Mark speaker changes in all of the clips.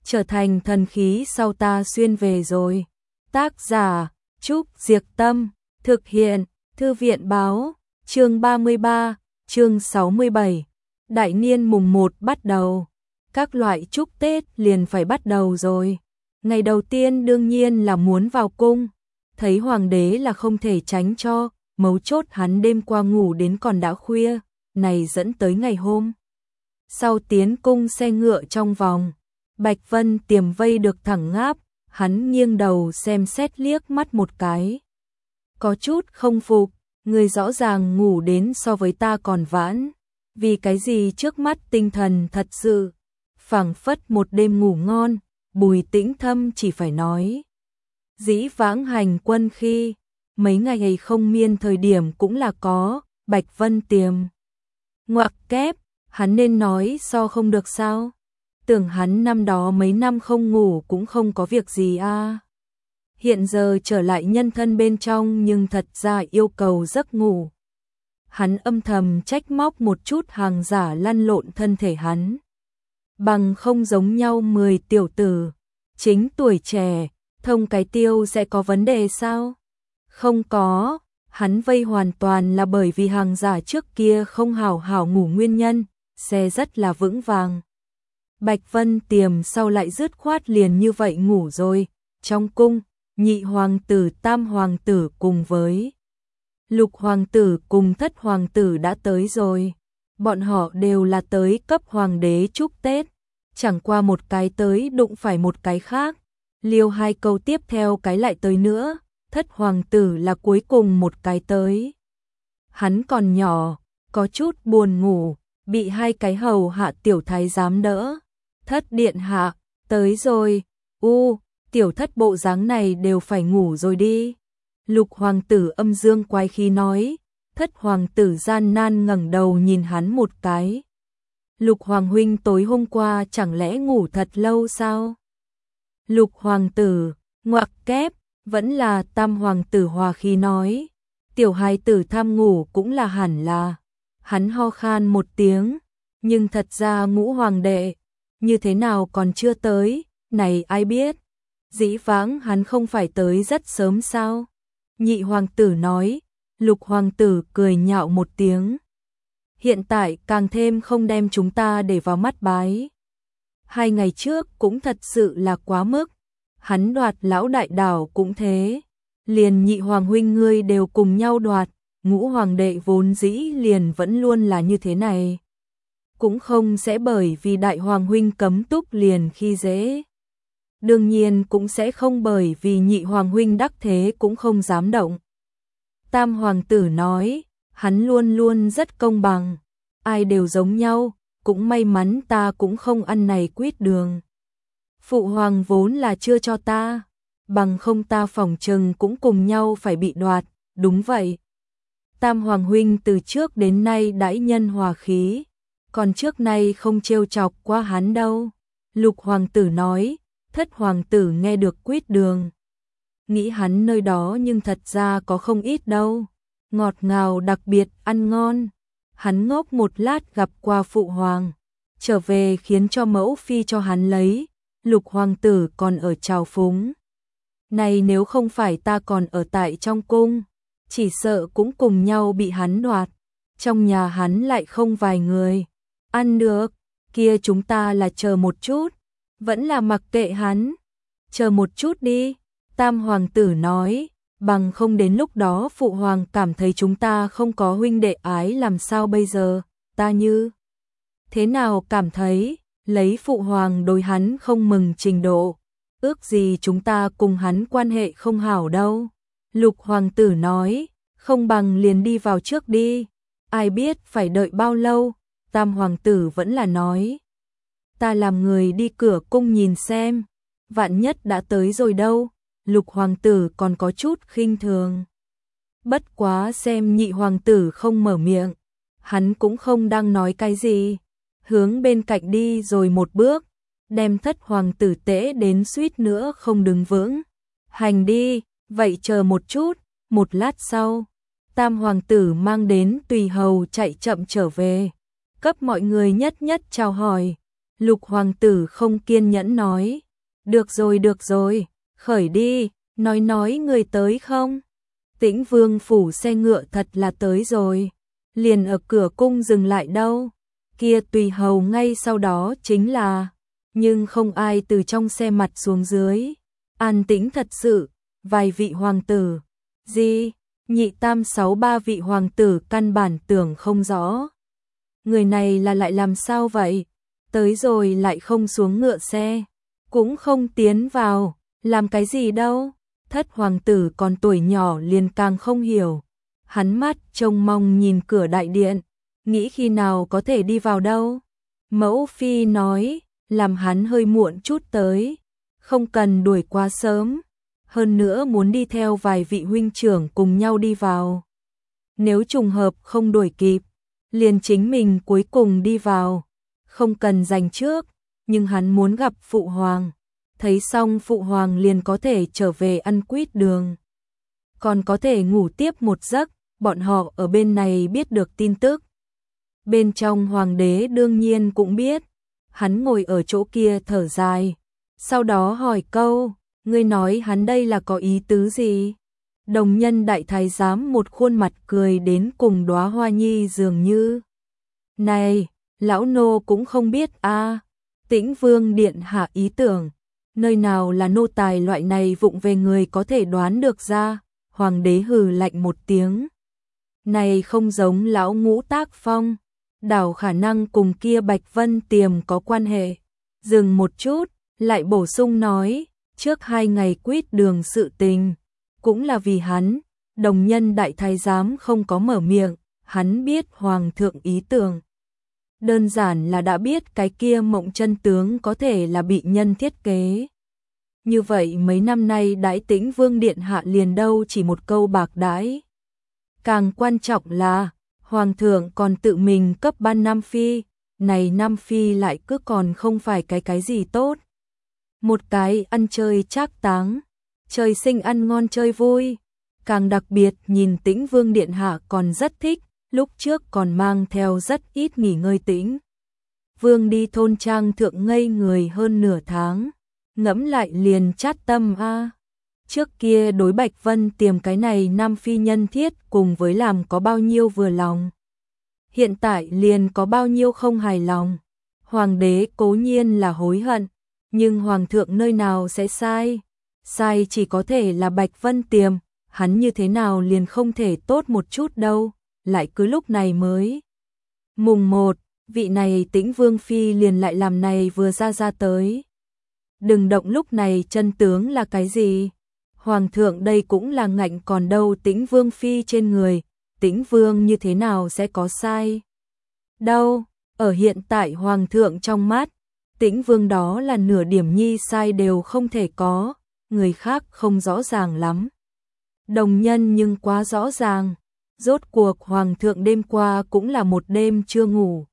Speaker 1: trở thành thần khí sau ta xuyên về rồi. Tác giả Trúc Diệc Tâm, thực hiện Thư viện Báo, chương 33, chương 67. Đại niên mùng 1 bắt đầu. Các loại chúc Tết liền phải bắt đầu rồi. Ngày đầu tiên đương nhiên là muốn vào cung. Thấy hoàng đế là không thể tránh cho, mấu chốt hắn đêm qua ngủ đến còn đã khuya, này dẫn tới ngày hôm sau tiến cung xe ngựa trong vòng. Bạch Vân Tiềm vây được thẳng ngáp, hắn nghiêng đầu xem xét liếc mắt một cái. Có chút không phục, người rõ ràng ngủ đến so với ta còn vãn, vì cái gì trước mắt tinh thần thật sự phảng phất một đêm ngủ ngon. Bùi Tĩnh Thâm chỉ phải nói, dĩ vãng hành quân khi mấy ngày không miên thời điểm cũng là có. Bạch Vân Tiềm ngoặc kép, hắn nên nói so không được sao? Tưởng hắn năm đó mấy năm không ngủ cũng không có việc gì à. Hiện giờ trở lại nhân thân bên trong nhưng thật ra yêu cầu giấc ngủ. Hắn âm thầm trách móc một chút hàng giả lăn lộn thân thể hắn. Bằng không giống nhau 10 tiểu tử, chính tuổi trẻ, thông cái tiêu sẽ có vấn đề sao? Không có, hắn vây hoàn toàn là bởi vì hàng giả trước kia không hảo hảo ngủ nguyên nhân, xe rất là vững vàng. Bạch Vân Tiềm sau lại dứt khoát liền như vậy ngủ rồi. Trong cung, nhị hoàng tử, tam hoàng tử cùng với lục hoàng tử cùng thất hoàng tử đã tới rồi. Bọn họ đều là tới cấp hoàng đế chúc Tết. Chẳng qua một cái tới đụng phải một cái khác. Liêu hai câu tiếp theo cái lại tới nữa. Thất hoàng tử là cuối cùng một cái tới. Hắn còn nhỏ, có chút buồn ngủ, bị hai cái hầu hạ tiểu thái giám đỡ. Thất điện hạ, tới rồi. Tiểu thất bộ dáng này đều phải ngủ rồi đi. Lục hoàng tử âm dương quái khí nói. Thất hoàng tử gian nan ngẩng đầu nhìn hắn một cái. Lục hoàng huynh tối hôm qua chẳng lẽ ngủ thật lâu sao? Lục hoàng tử ngoặc kép, vẫn là tam hoàng tử hòa khí nói. Tiểu hài tử tham ngủ cũng là hẳn là. Hắn ho khan một tiếng, nhưng thật ra ngũ hoàng đệ như thế nào còn chưa tới, này ai biết. Dĩ vãng hắn không phải tới rất sớm sao? Nhị hoàng tử nói. Lục hoàng tử cười nhạo một tiếng. Hiện tại càng thêm không đem chúng ta để vào mắt bái. 2 ngày trước cũng thật sự là quá mức. Hắn đoạt lão đại đảo cũng thế. Liền nhị hoàng huynh ngươi đều cùng nhau đoạt. Ngũ hoàng đệ vốn dĩ liền vẫn luôn là như thế này. Cũng không sẽ bởi vì đại hoàng huynh cấm túc liền khi dễ. Đương nhiên cũng sẽ không bởi vì nhị hoàng huynh đắc thế cũng không dám động. Tam hoàng tử nói, hắn luôn luôn rất công bằng. Ai đều giống nhau, cũng may mắn ta cũng không ăn này quýt đường. Phụ hoàng vốn là chưa cho ta, bằng không ta phỏng chừng cũng cùng nhau phải bị đoạt, đúng vậy. Tam hoàng huynh từ trước đến nay đãi nhân hòa khí, còn trước nay không trêu chọc qua hắn đâu. Lục hoàng tử nói. Thất hoàng tử nghe được quýt đường, nghĩ hắn nơi đó nhưng thật ra có không ít đâu, ngọt ngào đặc biệt ăn ngon. Hắn ngốc một lát gặp qua phụ hoàng, trở về khiến cho mẫu phi cho hắn lấy. Lục hoàng tử còn ở trào phúng. Này nếu không phải ta còn ở tại trong cung, chỉ sợ cũng cùng nhau bị hắn đoạt. Trong nhà hắn lại không vài người ăn được, kia chúng ta là chờ một chút. Vẫn là mặc kệ hắn, chờ một chút đi. Tam hoàng tử nói, bằng không đến lúc đó phụ hoàng cảm thấy chúng ta không có huynh đệ ái làm sao bây giờ. Ta như thế nào cảm thấy, lấy phụ hoàng đối hắn không mừng trình độ, ước gì chúng ta cùng hắn quan hệ không hảo đâu. Lục hoàng tử nói, không bằng liền đi vào trước đi, ai biết phải đợi bao lâu. Tam hoàng tử vẫn là nói, ta làm người đi cửa cung nhìn xem, vạn nhất đã tới rồi đâu. Lục hoàng tử còn có chút khinh thường. Bất quá xem nhị hoàng tử không mở miệng, hắn cũng không đang nói cái gì, hướng bên cạnh đi rồi một bước, đem thất hoàng tử tễ đến suýt nữa không đứng vững. Hành đi, vậy chờ một chút. Một lát sau, tam hoàng tử mang đến tùy hầu chạy chậm trở về, cấp mọi người nhất nhất chào hỏi. Lục hoàng tử không kiên nhẫn nói. Được rồi, khởi đi, nói người tới không? Tĩnh Vương phủ xe ngựa thật là tới rồi, liền ở cửa cung dừng lại đâu. Kia tùy hầu ngay sau đó chính là, nhưng không ai từ trong xe mặt xuống dưới. An tĩnh thật sự, vài vị hoàng tử. Gì? Nhị tam sáu ba vị hoàng tử căn bản tưởng không rõ. Người này là lại làm sao vậy? Tới rồi lại không xuống ngựa xe, cũng không tiến vào, làm cái gì đâu? Thất hoàng tử còn tuổi nhỏ liền càng không hiểu. Hắn mắt trông mong nhìn cửa đại điện, nghĩ khi nào có thể đi vào đâu. Mẫu phi nói, làm hắn hơi muộn chút tới, không cần đuổi quá sớm. Hơn nữa muốn đi theo vài vị huynh trưởng cùng nhau đi vào. Nếu trùng hợp không đuổi kịp, liền chính mình cuối cùng đi vào. Không cần giành trước, nhưng hắn muốn gặp phụ hoàng. Thấy xong phụ hoàng liền có thể trở về ăn quýt đường. Còn có thể ngủ tiếp một giấc, bọn họ ở bên này biết được tin tức. Bên trong hoàng đế đương nhiên cũng biết. Hắn ngồi ở chỗ kia thở dài. Sau đó hỏi câu, ngươi nói hắn đây là có ý tứ gì? Đồng nhân đại thái giám một khuôn mặt cười đến cùng đóa hoa nhi dường như. Này, lão nô cũng không biết a. Tĩnh Vương điện hạ ý tưởng, nơi nào là nô tài loại này vụng về người có thể đoán được ra. Hoàng đế hừ lạnh một tiếng. Này không giống lão Ngũ tác phong, đảo khả năng cùng kia Bạch Vân Tiềm có quan hệ. Dừng một chút, lại bổ sung nói, trước 2 ngày quýt đường sự tình, cũng là vì hắn. Đồng nhân đại thái giám không có mở miệng, hắn biết hoàng thượng ý tưởng. Đơn giản là đã biết cái kia Mộng Chân tướng có thể là bị nhân thiết kế. Như vậy mấy năm nay đãi Tĩnh Vương điện hạ liền đâu chỉ một câu bạc đãi. Càng quan trọng là, hoàng thượng còn tự mình cấp ban Nam Phi, này Nam Phi lại cứ còn không phải cái gì tốt. Một cái ăn chơi trác táng, trời sinh ăn ngon chơi vui. Càng đặc biệt nhìn Tĩnh Vương điện hạ còn rất thích, lúc trước còn mang theo rất ít nghỉ ngơi. Tĩnh Vương đi thôn trang thượng ngây người hơn nửa tháng, ngẫm lại liền chát tâm a. Trước kia đối Bạch Vân Tiềm cái này Nam Phi nhân thiết cùng với làm có bao nhiêu vừa lòng. Hiện tại liền có bao nhiêu không hài lòng. Hoàng đế cố nhiên là hối hận, nhưng hoàng thượng nơi nào sẽ sai? Sai chỉ có thể là Bạch Vân Tiềm, hắn như thế nào liền không thể tốt một chút đâu, lại cứ lúc này mới. Mùng 1, vị này Tĩnh Vương Phi liền lại làm này vừa ra tới. Đừng động, lúc này chân tướng là cái gì? Hoàng thượng đây cũng là ngạnh còn đâu Tĩnh Vương Phi trên người, Tĩnh Vương như thế nào sẽ có sai? Đâu, ở hiện tại hoàng thượng trong mắt, Tĩnh Vương đó là nửa điểm nhi sai đều không thể có, người khác không rõ ràng lắm. Đồng nhân nhưng quá rõ ràng, rốt cuộc hoàng thượng đêm qua cũng là một đêm chưa ngủ.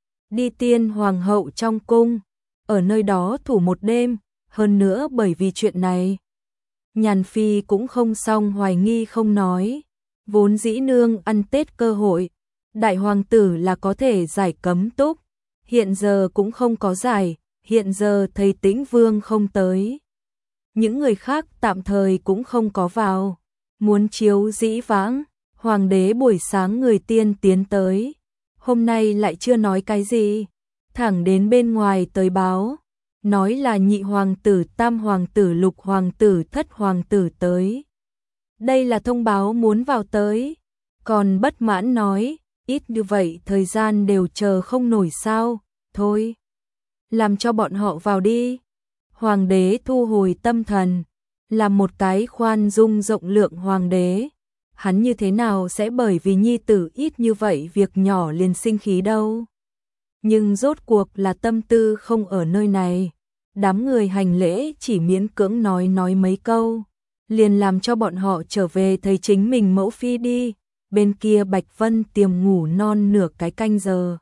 Speaker 1: Đi tiên hoàng hậu trong cung, ở nơi đó thủ một đêm, hơn nữa bởi vì chuyện này. Nhàn Phi cũng không xong hoài nghi không nói, vốn dĩ nương ăn Tết cơ hội, đại hoàng tử là có thể giải cấm túc, hiện giờ cũng không có giải, hiện giờ thấy Tĩnh Vương không tới. Những người khác tạm thời cũng không có vào, muốn chiếu dĩ vãng, hoàng đế buổi sáng người tiên tiến tới, hôm nay lại chưa nói cái gì, thẳng đến bên ngoài tới báo. Nói là nhị hoàng tử, tam hoàng tử, lục hoàng tử, thất hoàng tử tới. Đây là thông báo muốn vào tới. Còn bất mãn nói, ít như vậy thời gian đều chờ không nổi sao, thôi. Làm cho bọn họ vào đi. Hoàng đế thu hồi tâm thần, là một cái khoan dung rộng lượng hoàng đế. Hắn như thế nào sẽ bởi vì nhi tử ít như vậy việc nhỏ liền sinh khí đâu. Nhưng rốt cuộc là tâm tư không ở nơi này. Đám người hành lễ chỉ miễn cưỡng nói mấy câu, liền làm cho bọn họ trở về thấy chính mình mẫu phi đi. Bên kia Bạch Vân Tiềm ngủ non nửa cái canh giờ.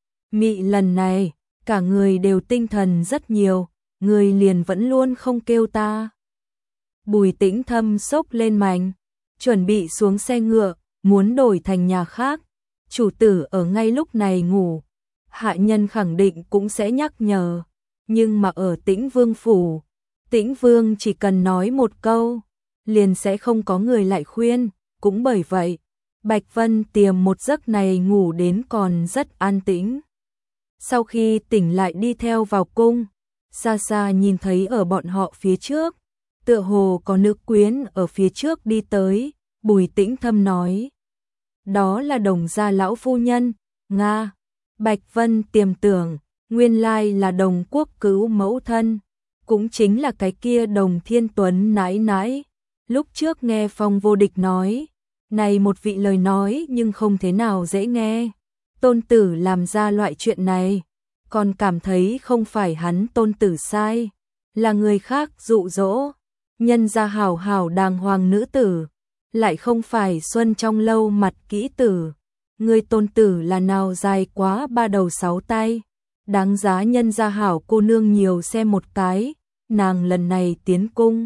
Speaker 1: Mị lần này, cả người đều tinh thần rất nhiều, người liền vẫn luôn không kêu ta. Bùi Tĩnh Thâm sốc lên mạnh, chuẩn bị xuống xe ngựa, muốn đổi thành nhà khác. Chủ tử ở ngay lúc này ngủ. hạ nhân khẳng định cũng sẽ nhắc nhở. Nhưng mà ở Tĩnh Vương phủ, Tĩnh Vương chỉ cần nói một câu, liền sẽ không có người lại khuyên. Cũng bởi vậy, Bạch Vân Tiềm một giấc này ngủ đến còn rất an tĩnh. Sau khi tỉnh lại đi theo vào cung, xa xa nhìn thấy ở bọn họ phía trước, tựa hồ có nữ quyến ở phía trước đi tới, Bùi Tĩnh Thâm nói. Đó là Đồng gia lão phu nhân, Nga. Bạch Vân Tiềm tưởng, nguyên lai là Đồng Quốc Cứu mẫu thân, cũng chính là cái kia Đồng Thiên Tuấn nãi nãi. Lúc trước nghe Phong Vô Địch nói, này một vị lời nói nhưng không thế nào dễ nghe. Tôn tử làm ra loại chuyện này, còn cảm thấy không phải hắn tôn tử sai, là người khác dụ dỗ. Nhân gia hảo hảo đàng hoàng nữ tử, lại không phải xuân trong lâu mặt kỹ tử. Người tôn tử là nào dài quá 3 đầu 6 tay, đáng giá nhân gia hảo cô nương nhiều xem một cái. Nàng lần này tiến cung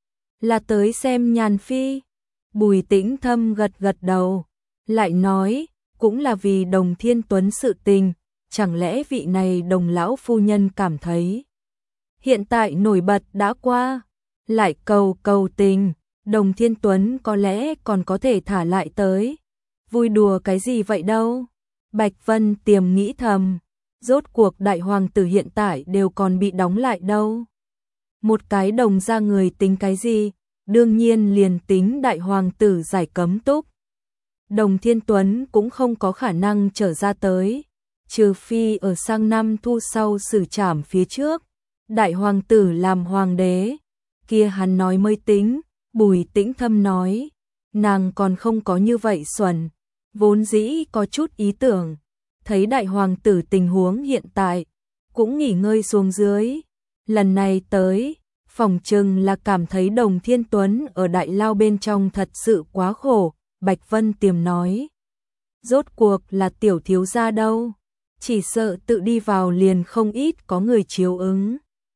Speaker 1: là tới xem nhàn phi. Bùi Tĩnh Thâm gật gật đầu, lại nói, cũng là vì Đồng Thiên Tuấn sự tình, chẳng lẽ vị này Đồng lão phu nhân cảm thấy hiện tại nổi bật đã qua, lại cầu tình, Đồng Thiên Tuấn có lẽ còn có thể thả lại tới. Vui đùa cái gì vậy đâu? Bạch Vân Tiềm nghĩ thầm, rốt cuộc đại hoàng tử hiện tại đều còn bị đóng lại đâu. Một cái Đồng gia người tính cái gì? Đương nhiên liền tính đại hoàng tử giải cấm túc, Đồng Thiên Tuấn cũng không có khả năng trở ra tới, trừ phi ở sang năm thu sau xử trảm phía trước, đại hoàng tử làm hoàng đế, kia hắn nói mới tính. Bùi Tĩnh Thâm nói, nàng còn không có như vậy xuẩn, vốn dĩ có chút ý tưởng, thấy đại hoàng tử tình huống hiện tại, cũng nghỉ ngơi xuống dưới, lần này tới, phỏng chừng là cảm thấy Đồng Thiên Tuấn ở đại lao bên trong thật sự quá khổ. Bạch Vân Tiềm nói, rốt cuộc là tiểu thiếu gia đâu, chỉ sợ tự đi vào liền không ít có người chiếu ứng.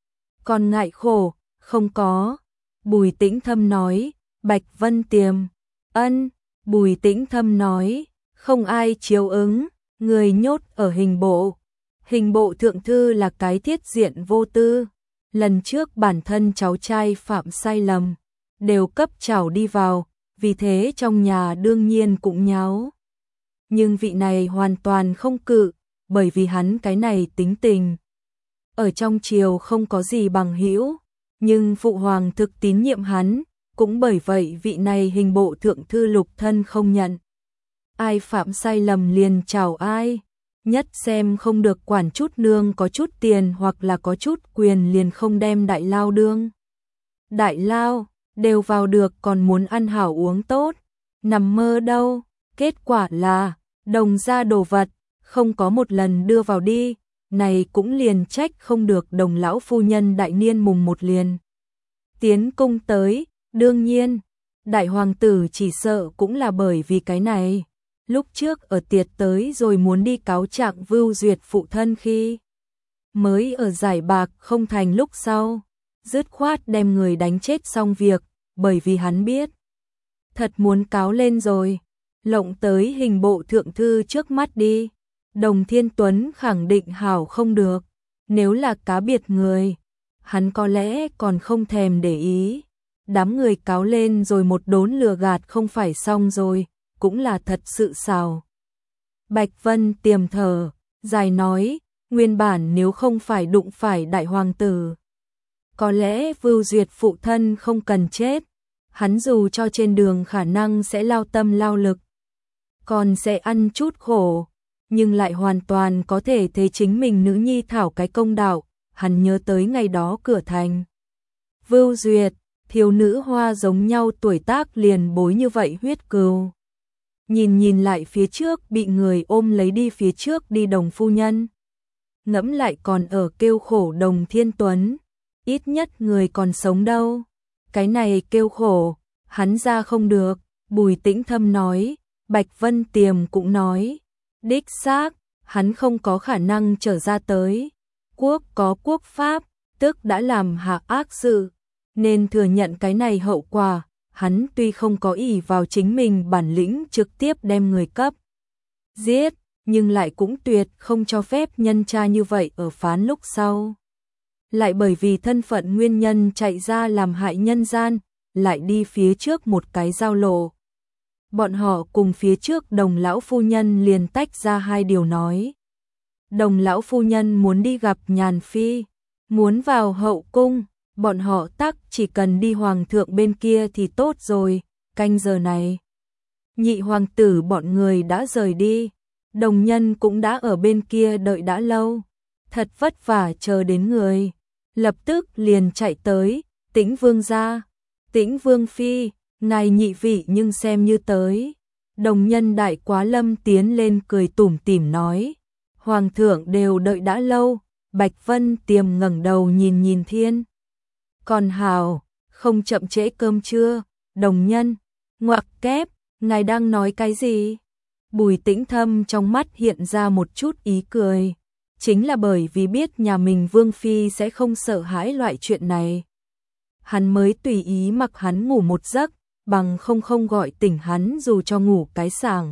Speaker 1: Còn ngại khổ, không có. Bùi Tĩnh Thâm nói. Bạch Vân Tiềm, ân. Bùi Tĩnh Thâm nói, không ai chiếu ứng, người nhốt ở hình bộ. Hình bộ thượng thư là cái thiết diện vô tư. Lần trước bản thân cháu trai phạm sai lầm, đều cấp trảo đi vào, vì thế trong nhà đương nhiên cũng nháo. Nhưng vị này hoàn toàn không cự, bởi vì hắn cái này tính tình. Ở trong triều không có gì bằng hữu, nhưng phụ hoàng thực tín nhiệm hắn, cũng bởi vậy vị này hình bộ thượng thư lục thân không nhận. Ai phạm sai lầm liền chào ai, nhất xem không được quản chút nương có chút tiền hoặc là có chút quyền liền không đem đại lao đương. Đại lao, đều vào được còn muốn ăn hảo uống tốt, nằm mơ đâu, kết quả là, Đồng gia đồ vật, không có một lần đưa vào đi, này cũng liền trách không được Đồng lão phu nhân đại niên mùng 1 liền. Tiến cung tới, đương nhiên, đại hoàng tử chỉ sợ cũng là bởi vì cái này. Lúc trước ở tiệc tới rồi muốn đi cáo trạng Vưu Duyệt phụ thân khi mới ở giải bạc không thành lúc sau, dứt khoát đem người đánh chết xong việc, bởi vì hắn biết thật muốn cáo lên rồi, lộng tới hình bộ thượng thư trước mắt đi. Đồng Thiên Tuấn khẳng định hảo không được, nếu là cá biệt người, hắn có lẽ còn không thèm để ý. Đám người cáo lên rồi một đốn lừa gạt không phải xong rồi, cũng là thật sự xào. Bạch Vân Tiềm thở, dài nói, nguyên bản nếu không phải đụng phải đại hoàng tử, có lẽ Vưu Duyệt phụ thân không cần chết, hắn dù cho trên đường khả năng sẽ lao tâm lao lực, còn sẽ ăn chút khổ, nhưng lại hoàn toàn có thể thấy chính mình nữ nhi thảo cái công đạo. Hắn nhớ tới ngày đó cửa thành, Vưu Duyệt, thiếu nữ hoa giống nhau tuổi tác liền bối như vậy huyết cừu. Nhìn lại phía trước bị người ôm lấy đi phía trước đi Đồng phu nhân. Ngẫm lại còn ở kêu khổ Đồng Thiên Tuấn, ít nhất người còn sống đâu. Cái này kêu khổ, hắn ra không được. Bùi Tĩnh Thâm nói, Bạch Vân Tiềm cũng nói, đích xác, hắn không có khả năng trở ra tới. Quốc có quốc pháp, tức đã làm hạ ác sự, nên thừa nhận cái này hậu quả. Hắn tuy không có ỷ vào chính mình bản lĩnh trực tiếp đem người cấp giết, nhưng lại cũng tuyệt không cho phép nhân tra như vậy ở phán lúc sau. Lại bởi vì thân phận nguyên nhân chạy ra làm hại nhân gian, lại đi phía trước một cái giao lộ. Bọn họ cùng phía trước Đồng lão phu nhân liền tách ra hai điều nói. Đồng lão phu nhân muốn đi gặp Nhàn Phi, muốn vào hậu cung, bọn họ tắc chỉ cần đi hoàng thượng bên kia thì tốt rồi. Canh giờ này, nhị hoàng tử bọn người đã rời đi, đồng nhân cũng đã ở bên kia đợi đã lâu, thật vất vả chờ đến người, lập tức liền chạy tới. Tĩnh vương gia, Tĩnh vương phi, ngài nhị vị nhưng xem như tới. Đồng nhân đại quá lâm tiến lên cười tủm tỉm nói, hoàng thượng đều đợi đã lâu. Bạch Vân Tiềm ngẩng đầu nhìn nhìn thiên. Còn hào, không chậm trễ cơm trưa. Đồng nhân, ngoặc kép, ngài đang nói cái gì? Bùi Tĩnh Thâm trong mắt hiện ra một chút ý cười. Chính là bởi vì biết nhà mình Vương Phi sẽ không sợ hãi loại chuyện này. Hắn mới tùy ý mặc hắn ngủ một giấc, bằng không gọi tỉnh hắn dù cho ngủ cái sàng.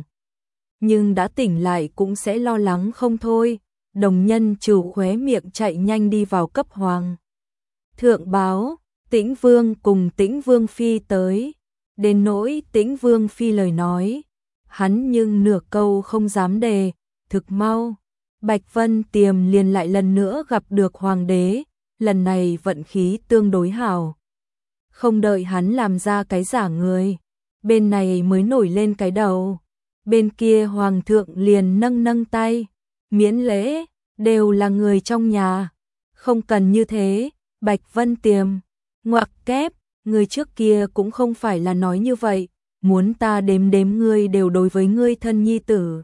Speaker 1: Nhưng đã tỉnh lại cũng sẽ lo lắng không thôi. Đồng nhân trừ khóe miệng chạy nhanh đi vào cấp hoàng thượng báo, Tĩnh Vương cùng Tĩnh Vương Phi tới. Đến nỗi Tĩnh Vương Phi lời nói, hắn nhưng nửa câu không dám đề. Thực mau, Bạch Vân Tiềm liền lại lần nữa gặp được hoàng đế, lần này vận khí tương đối hảo. Không đợi hắn làm ra cái giả người, bên này mới nổi lên cái đầu. Bên kia hoàng thượng liền nâng nâng tay, miễn lễ, đều là người trong nhà, không cần như thế. Bạch Vân Tiềm, ngoặc kép, người trước kia cũng không phải là nói như vậy, muốn ta đếm đếm ngươi đều đối với ngươi thân nhi tử.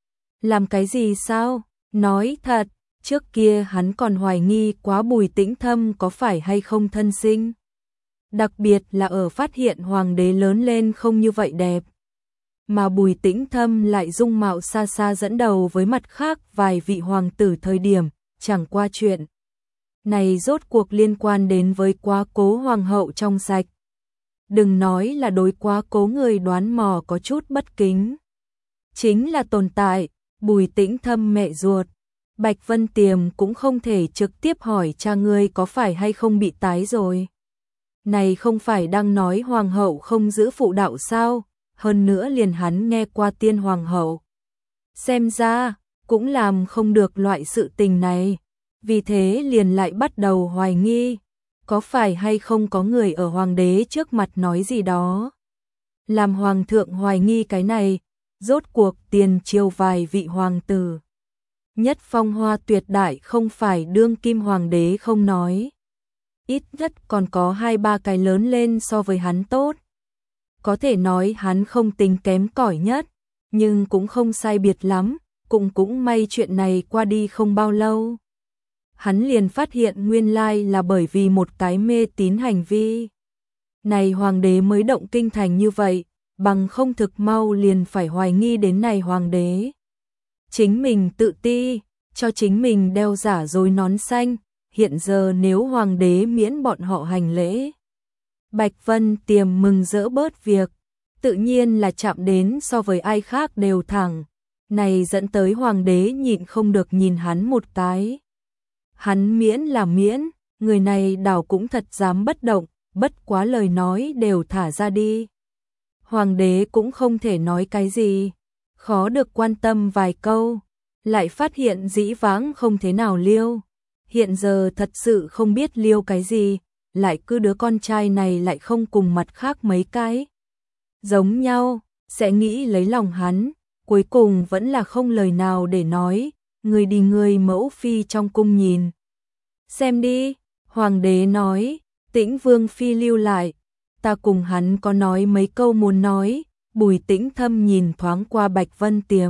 Speaker 1: Làm cái gì sao? Nói thật, trước kia hắn còn hoài nghi quá Bùi Tĩnh Thâm có phải hay không thân sinh. Đặc biệt là ở phát hiện hoàng đế lớn lên không như vậy đẹp. Mà Bùi Tĩnh Thâm lại dung mạo xa xa dẫn đầu với mặt khác vài vị hoàng tử thời điểm, chẳng qua chuyện. Này rốt cuộc liên quan đến với quá cố hoàng hậu trong sạch. Đừng nói là đối quá cố người đoán mò có chút bất kính. Chính là tồn tại, Bùi Tĩnh Thâm mẹ ruột. Bạch Vân Tiềm cũng không thể trực tiếp hỏi cha ngươi có phải hay không bị tái rồi. Này không phải đang nói hoàng hậu không giữ phụ đạo sao? Hơn nữa liền hắn nghe qua tiên hoàng hậu. Xem ra, cũng làm không được loại sự tình này. Vì thế liền lại bắt đầu hoài nghi. Có phải hay không có người ở hoàng đế trước mặt nói gì đó. Làm hoàng thượng hoài nghi cái này. Rốt cuộc tiền triều vài vị hoàng tử. Nhất phong hoa tuyệt đại không phải đương kim hoàng đế không nói. Ít nhất còn có 2-3 cái lớn lên so với hắn tốt. Có thể nói hắn không tính kém cỏi nhất, nhưng cũng không sai biệt lắm, cũng may chuyện này qua đi không bao lâu. Hắn liền phát hiện nguyên lai là bởi vì một cái mê tín hành vi. Này hoàng đế mới động kinh thành như vậy, bằng không thực mau liền phải hoài nghi đến này hoàng đế. Chính mình tự ti, cho chính mình đeo giả dối nón xanh, hiện giờ nếu hoàng đế miễn bọn họ hành lễ. Bạch Vân Tiềm mừng rỡ bớt việc, tự nhiên là chạm đến so với ai khác đều thẳng. Này dẫn tới hoàng đế nhịn không được nhìn hắn một cái. Hắn miễn là miễn, người này đảo cũng thật dám bất động, bất quá lời nói đều thả ra đi. Hoàng đế cũng không thể nói cái gì, khó được quan tâm vài câu, lại phát hiện dĩ vãng không thế nào liêu. Hiện giờ thật sự không biết liêu cái gì, lại cứ đứa con trai này lại không cùng mặt khác mấy cái. Giống nhau, sẽ nghĩ lấy lòng hắn, cuối cùng vẫn là không lời nào để nói, người đi người mẫu phi trong cung nhìn. Xem đi, hoàng đế nói, Tĩnh Vương Phi lưu lại, ta cùng hắn có nói mấy câu muốn nói. Bùi Tĩnh Thâm nhìn thoáng qua Bạch Vân Tiềm.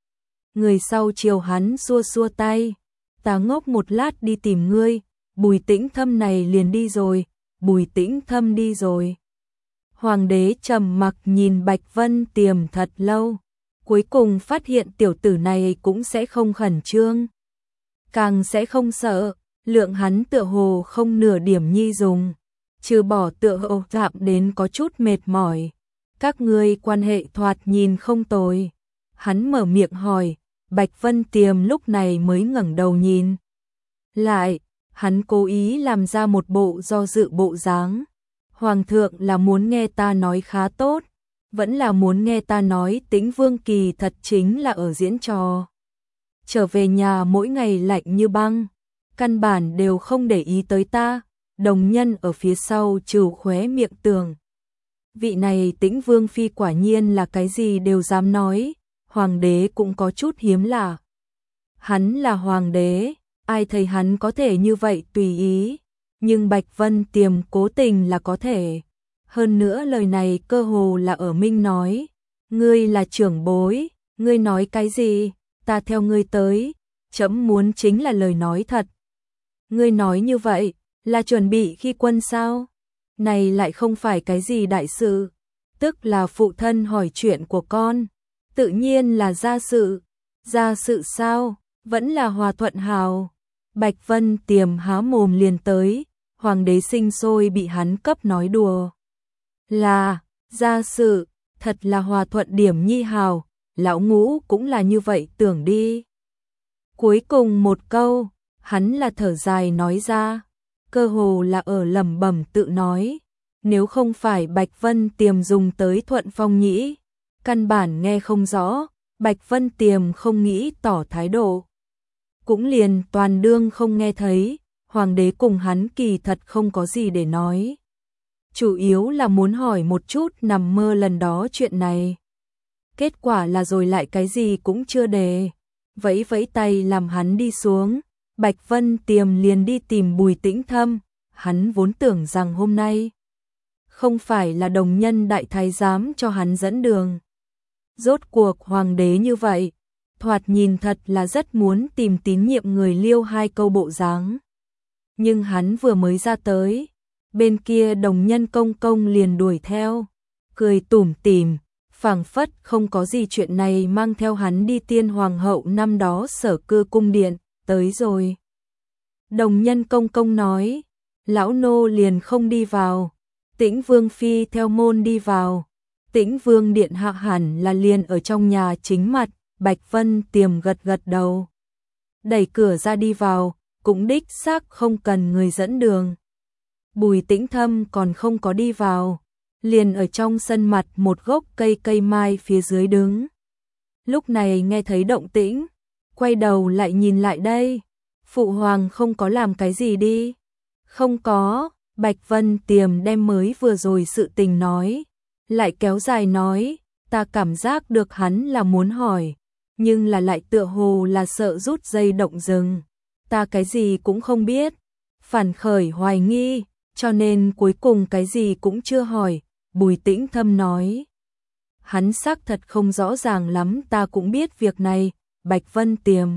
Speaker 1: Người sau chiều hắn xua xua tay, ta ngốc một lát đi tìm ngươi. Bùi Tĩnh Thâm này liền đi rồi, Bùi Tĩnh Thâm đi rồi. Hoàng đế trầm mặc nhìn Bạch Vân Tiềm thật lâu, cuối cùng phát hiện tiểu tử này cũng sẽ không khẩn trương, càng sẽ không sợ, lượng hắn tựa hồ không nửa điểm nhi dùng, trừ bỏ tựa hồ chạm đến có chút mệt mỏi. Các ngươi quan hệ thoạt nhìn không tồi. Hắn mở miệng hỏi, Bạch Vân Tiềm lúc này mới ngẩng đầu nhìn lại, hắn cố ý làm ra một bộ do dự bộ dáng. Hoàng thượng là muốn nghe ta nói khá tốt, vẫn là muốn nghe ta nói Tĩnh Vương kỳ thật chính là ở diễn trò. Trở về nhà mỗi ngày lạnh như băng, căn bản đều không để ý tới ta. Đồng Nhân ở phía sau trừ khóe miệng tường. Vị này Tĩnh Vương phi quả nhiên là cái gì đều dám nói, hoàng đế cũng có chút hiếm lạ. Hắn là hoàng đế, ai thấy hắn có thể như vậy tùy ý, nhưng Bạch Vân Tiềm cố tình là có thể. Hơn nữa lời này cơ hồ là ở minh nói, ngươi là trưởng bối, ngươi nói cái gì, ta theo ngươi tới, trẫm muốn chính là lời nói thật. Ngươi nói như vậy, là chuẩn bị khi quân sao? Này lại không phải cái gì đại sự, tức là phụ thân hỏi chuyện của con, tự nhiên là gia sự. Gia sự sao? Vẫn là hòa thuận hào. Bạch Vân Tiềm há mồm liền tới, hoàng đế sinh sôi bị hắn cấp nói đùa. Là, gia sự, thật là hòa thuận điểm nhi hào, lão Ngũ cũng là như vậy tưởng đi. Cuối cùng một câu, hắn là thở dài nói ra, cơ hồ là ở lẩm bẩm tự nói, nếu không phải Bạch Vân Tiềm dùng tới Thuận Phong Nhĩ, căn bản nghe không rõ, Bạch Vân Tiềm không nghĩ tỏ thái độ. Cũng liền toàn đương không nghe thấy, hoàng đế cùng hắn kỳ thật không có gì để nói. Chủ yếu là muốn hỏi một chút nằm mơ lần đó chuyện này. Kết quả là rồi lại cái gì cũng chưa đề. Vẫy vẫy tay làm hắn đi xuống, Bạch Vân Tiềm liền đi tìm Bùi Tĩnh Thâm, hắn vốn tưởng rằng hôm nay không phải là Đồng Nhân đại thái giám cho hắn dẫn đường. Rốt cuộc hoàng đế như vậy, thoạt nhìn thật là rất muốn tìm tín nhiệm người liêu hai câu bộ dáng. Nhưng hắn vừa mới ra tới, bên kia Đồng Nhân công công liền đuổi theo, cười tủm tỉm, phảng phất không có gì chuyện này mang theo hắn đi Tiên Hoàng hậu năm đó Sở Cư cung điện, tới rồi. Đồng Nhân công công nói, lão nô liền không đi vào, Tĩnh Vương phi theo môn đi vào. Tĩnh Vương điện hạ hẳn là liền ở trong nhà chính mặt, Bạch Vân Tiềm gật gật đầu. Đẩy cửa ra đi vào, cũng đích xác không cần người dẫn đường. Bùi Tĩnh Thâm còn không có đi vào, liền ở trong sân mặt một gốc cây mai phía dưới đứng. Lúc này nghe thấy động tĩnh, quay đầu lại nhìn lại đây, phụ hoàng không có làm cái gì đi. Không có, Bạch Vân Tiềm đem mới vừa rồi sự tình nói, lại kéo dài nói, ta cảm giác được hắn là muốn hỏi, nhưng là lại tựa hồ là sợ rút dây động rừng. Ta cái gì cũng không biết, phản khởi hoài nghi, cho nên cuối cùng cái gì cũng chưa hỏi, Bùi Tĩnh Thâm nói. Hắn xác thật không rõ ràng lắm, ta cũng biết việc này, Bạch Vân Tiềm.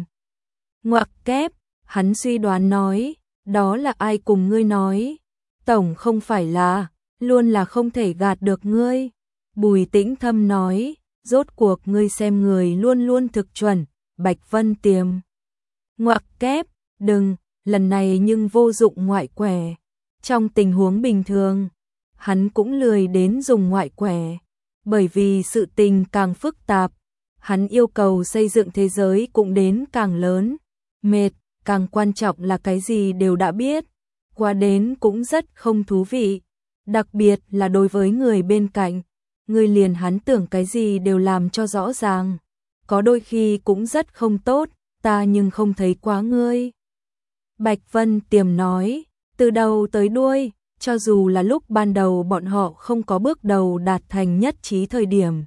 Speaker 1: Ngoặc kép, hắn suy đoán nói, đó là ai cùng ngươi nói, tổng không phải là, luôn là không thể gạt được ngươi. Bùi Tĩnh Thâm nói, rốt cuộc ngươi xem người luôn luôn thực chuẩn, Bạch Vân Tiềm. Ngoặc kép, đừng, lần này nhưng vô dụng ngoại quẻ. Trong tình huống bình thường, hắn cũng lười đến dùng ngoại quẻ, bởi vì sự tình càng phức tạp, hắn yêu cầu xây dựng thế giới cũng đến càng lớn, mệt, càng quan trọng là cái gì đều đã biết, qua đến cũng rất không thú vị, đặc biệt là đối với người bên cạnh, người liền hắn tưởng cái gì đều làm cho rõ ràng, có đôi khi cũng rất không tốt, ta nhưng không thấy quá ngươi. Bạch Vân Tiềm nói, từ đầu tới đuôi, cho dù là lúc ban đầu bọn họ không có bước đầu đạt thành nhất trí thời điểm.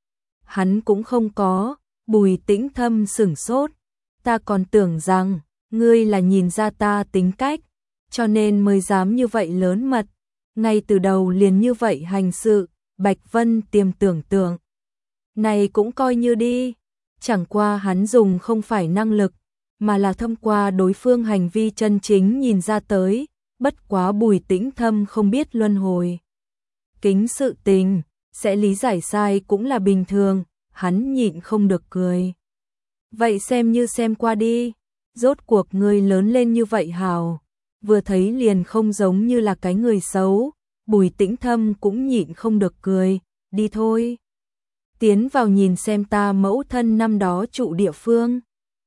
Speaker 1: Hắn cũng không có, Bùi Tĩnh Thâm sửng sốt, ta còn tưởng rằng, ngươi là nhìn ra ta tính cách, cho nên mới dám như vậy lớn mật, ngay từ đầu liền như vậy hành sự, Bạch Vân Tiềm tưởng tượng. Này cũng coi như đi, chẳng qua hắn dùng không phải năng lực, mà là thông qua đối phương hành vi chân chính nhìn ra tới, bất quá Bùi Tĩnh Thâm không biết luân hồi. Kính sự tình, sẽ lý giải sai cũng là bình thường, hắn nhịn không được cười. Vậy xem như xem qua đi, rốt cuộc ngươi lớn lên như vậy hào, vừa thấy liền không giống như là cái người xấu, Bùi Tĩnh Thâm cũng nhịn không được cười, đi thôi. tiến vào nhìn xem ta mẫu thân năm đó trụ địa phương.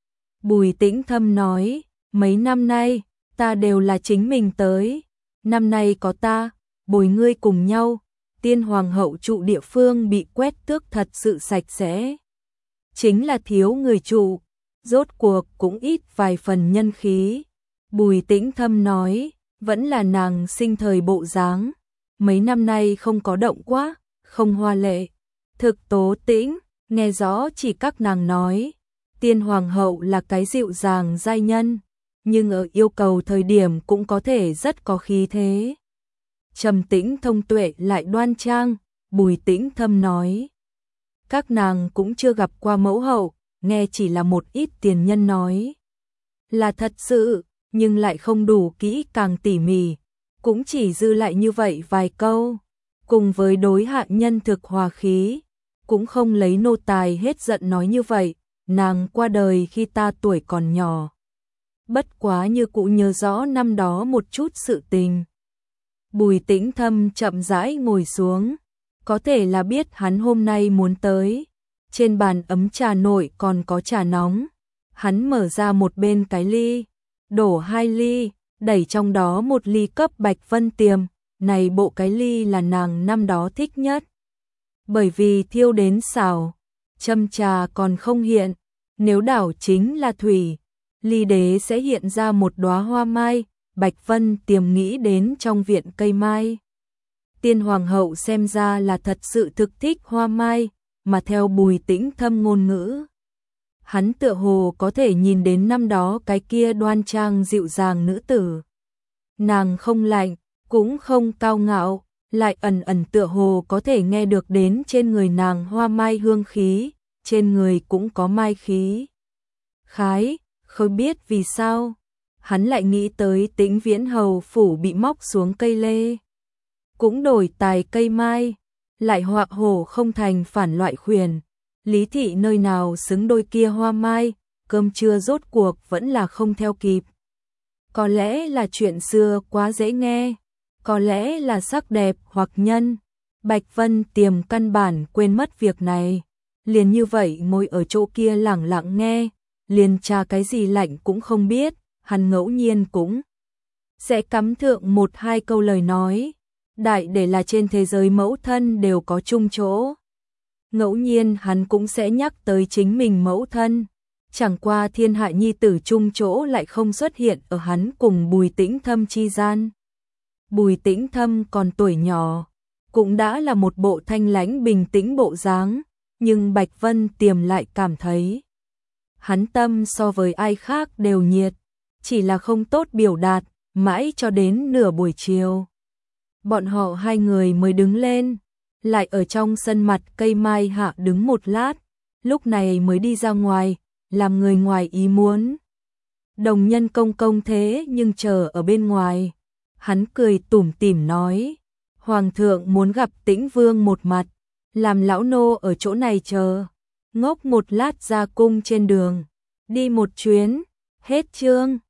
Speaker 1: Bùi Tĩnh Thâm nói, mấy năm nay, ta đều là chính mình tới, năm nay có ta, bồi ngươi cùng nhau, Tiên Hoàng hậu trụ địa phương bị quét tước thật sự sạch sẽ. Chính là thiếu người trụ, rốt cuộc cũng ít vài phần nhân khí. Bùi Tĩnh Thâm nói, vẫn là nàng sinh thời bộ dáng, mấy năm nay không có động quá, không hoa lệ. Thực tố tĩnh, nghe rõ chỉ các nàng nói, Tiên Hoàng hậu là cái dịu dàng giai nhân, nhưng ở yêu cầu thời điểm cũng có thể rất có khí thế. Trầm tĩnh thông tuệ lại đoan trang, Bùi Tĩnh Thâm nói. Các nàng cũng chưa gặp qua mẫu hậu, nghe chỉ là một ít tiền nhân nói. Là thật sự, nhưng lại không đủ kỹ càng tỉ mỉ, cũng chỉ dư lại như vậy vài câu, cùng với đối hạ nhân thực hòa khí, cũng không lấy nô tài hết giận nói như vậy, nàng qua đời khi ta tuổi còn nhỏ. Bất quá như cụ nhớ rõ năm đó một chút sự tình. Bùi Tĩnh Thâm chậm rãi ngồi xuống, có thể là biết hắn hôm nay muốn tới. Trên bàn ấm trà nổi còn có trà nóng, hắn mở ra một bên cái ly, đổ 2 ly, đẩy trong đó một ly cấp Bạch Vân Tiềm, này bộ cái ly là nàng năm đó thích nhất. Bởi vì thiêu đến xào, châm trà còn không hiện, nếu đảo chính là thủy, ly đế sẽ hiện ra một đóa hoa mai, Bạch Vân Tiềm nghĩ đến trong viện cây mai. Tiên Hoàng hậu xem ra là thật sự thực thích hoa mai, mà theo Bùi Tĩnh Thâm ngôn ngữ, hắn tựa hồ có thể nhìn đến năm đó cái kia đoan trang dịu dàng nữ tử. Nàng không lạnh, cũng không cao ngạo, lại ẩn ẩn tựa hồ có thể nghe được đến trên người nàng hoa mai hương khí, trên người cũng có mai khí. Khái, không biết vì sao, hắn lại nghĩ tới Tĩnh Viễn hầu phủ bị móc xuống cây lê. Cũng đổi tài cây mai, lại họa hổ không thành phản loại khuyển. Lý thị nơi nào xứng đôi kia hoa mai, cơm trưa rốt cuộc vẫn là không theo kịp. Có lẽ là chuyện xưa quá dễ nghe, có lẽ là sắc đẹp hoặc nhân. Bạch Vân Tiềm căn bản quên mất việc này, liền như vậy ngồi ở chỗ kia lẳng lặng nghe, liền trà cái gì lạnh cũng không biết, hắn ngẫu nhiên cũng sẽ cắm thượng 1-2 câu lời nói. Đại để là trên thế giới mẫu thân đều có chung chỗ. Ngẫu nhiên hắn cũng sẽ nhắc tới chính mình mẫu thân, chẳng qua thiên hạ nhi tử chung chỗ lại không xuất hiện ở hắn cùng Bùi Tĩnh Thâm chi gian. Bùi Tĩnh Thâm còn tuổi nhỏ, cũng đã là một bộ thanh lãnh bình tĩnh bộ dáng, nhưng Bạch Vân Tiềm lại cảm thấy hắn tâm so với ai khác đều nhiệt, chỉ là không tốt biểu đạt, mãi cho đến nửa buổi chiều. Bọn họ hai người mới đứng lên, lại ở trong sân mặt cây mai hạ đứng một lát, lúc này mới đi ra ngoài, làm người ngoài ý muốn. Đồng nhân công công thế nhưng chờ ở bên ngoài, hắn cười tủm tỉm nói, Hoàng thượng muốn gặp Tĩnh Vương một mặt, làm lão nô ở chỗ này chờ, ngốc một lát ra cung trên đường, đi một chuyến, hết chương.